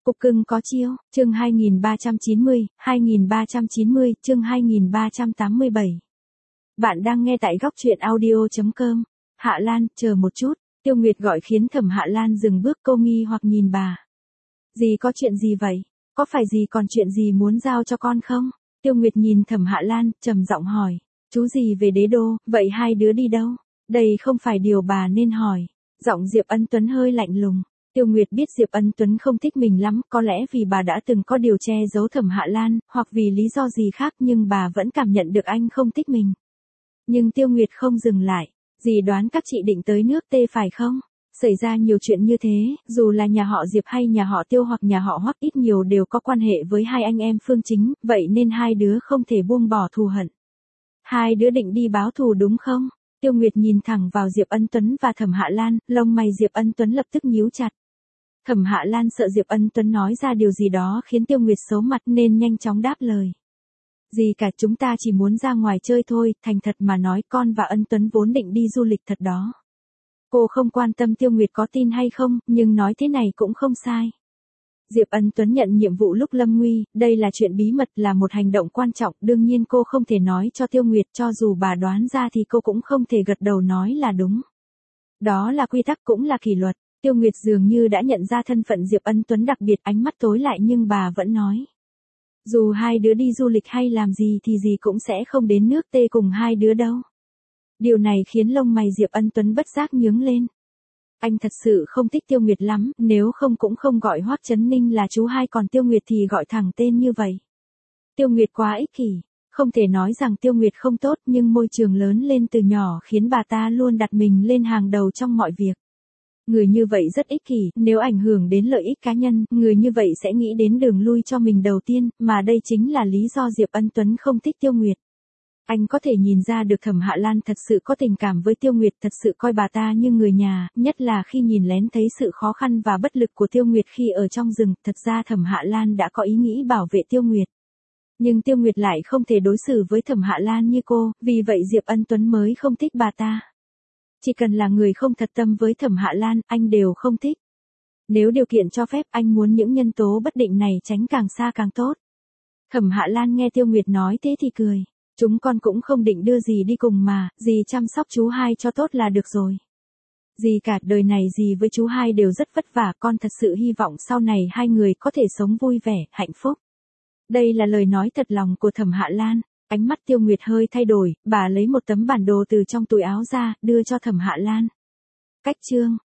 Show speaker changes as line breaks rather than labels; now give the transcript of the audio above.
Cục cưng có chiêu, chương 2390, chương 2387. Bạn đang nghe tại góc truyện audio.com. Hạ Lan, chờ một chút, Tiêu Nguyệt gọi khiến Thẩm Hạ Lan dừng bước, cô nghi hoặc nhìn bà. Dì có chuyện gì vậy? Có phải dì còn chuyện gì muốn giao cho con không? Tiêu Nguyệt nhìn Thẩm Hạ Lan, trầm giọng hỏi. Chú dì về Đế Đô, vậy hai đứa đi đâu? Đây không phải điều bà nên hỏi. Giọng Diệp Ân Tuấn hơi lạnh lùng. Tiêu Nguyệt biết Diệp Ân Tuấn không thích mình lắm, có lẽ vì bà đã từng có điều che giấu Thẩm Hạ Lan, hoặc vì lý do gì khác, nhưng bà vẫn cảm nhận được anh không thích mình. Nhưng Tiêu Nguyệt không dừng lại. Dì đoán các chị định tới nước T phải không? Xảy ra nhiều chuyện như thế, dù là nhà họ Diệp hay nhà họ Tiêu hoặc nhà họ Hoắc, ít nhiều đều có quan hệ với hai anh em Phương Chính, vậy nên hai đứa không thể buông bỏ thù hận. Hai đứa định đi báo thù đúng không? Tiêu Nguyệt nhìn thẳng vào Diệp Ân Tuấn và Thẩm Hạ Lan, lông mày Diệp Ân Tuấn lập tức nhíu chặt. Thẩm Hạ Lan sợ Diệp Ân Tuấn nói ra điều gì đó khiến Tiêu Nguyệt xấu mặt nên nhanh chóng đáp lời. Gì cả, chúng ta chỉ muốn ra ngoài chơi thôi, thành thật mà nói con và Ân Tuấn vốn định đi du lịch thật đó. Cô không quan tâm Tiêu Nguyệt có tin hay không, nhưng nói thế này cũng không sai. Diệp Ân Tuấn nhận nhiệm vụ lúc lâm nguy, đây là chuyện bí mật, là một hành động quan trọng, đương nhiên cô không thể nói cho Tiêu Nguyệt, cho dù bà đoán ra thì cô cũng không thể gật đầu nói là đúng. Đó là quy tắc cũng là kỷ luật. Tiêu Nguyệt dường như đã nhận ra thân phận Diệp Ân Tuấn đặc biệt, ánh mắt tối lại nhưng bà vẫn nói. Dù hai đứa đi du lịch hay làm gì thì dì cũng sẽ không đến nước T cùng hai đứa đâu. Điều này khiến lông mày Diệp Ân Tuấn bất giác nhướng lên. Anh thật sự không thích Tiêu Nguyệt lắm, nếu không cũng không gọi Hoắc Chấn Ninh là chú hai, còn Tiêu Nguyệt thì gọi thẳng tên như vậy. Tiêu Nguyệt quá ích kỷ. Không thể nói rằng Tiêu Nguyệt không tốt, nhưng môi trường lớn lên từ nhỏ khiến bà ta luôn đặt mình lên hàng đầu trong mọi việc. Người như vậy rất ích kỷ, nếu ảnh hưởng đến lợi ích cá nhân, người như vậy sẽ nghĩ đến đường lui cho mình đầu tiên, mà đây chính là lý do Diệp Ân Tuấn không thích Tiêu Nguyệt. Anh có thể nhìn ra được Thẩm Hạ Lan thật sự có tình cảm với Tiêu Nguyệt, thật sự coi bà ta như người nhà, nhất là khi nhìn lén thấy sự khó khăn và bất lực của Tiêu Nguyệt khi ở trong rừng, thật ra Thẩm Hạ Lan đã có ý nghĩ bảo vệ Tiêu Nguyệt. Nhưng Tiêu Nguyệt lại không thể đối xử với Thẩm Hạ Lan như cô, vì vậy Diệp Ân Tuấn mới không thích bà ta. Chỉ cần là người không thật tâm với Thẩm Hạ Lan, anh đều không thích. Nếu điều kiện cho phép, anh muốn những nhân tố bất định này tránh càng xa càng tốt. Thẩm Hạ Lan nghe Tiêu Nguyệt nói thế thì cười. Chúng con cũng không định đưa dì đi cùng mà, dì chăm sóc chú hai cho tốt là được rồi. Dì cả đời này dì với chú hai đều rất vất vả, con thật sự hy vọng sau này hai người có thể sống vui vẻ, hạnh phúc. Đây là lời nói thật lòng của Thẩm Hạ Lan. Ánh mắt Tiêu Nguyệt hơi thay đổi, bà lấy một tấm bản đồ từ trong túi áo ra, đưa cho Thẩm Hạ Lan. Cách chương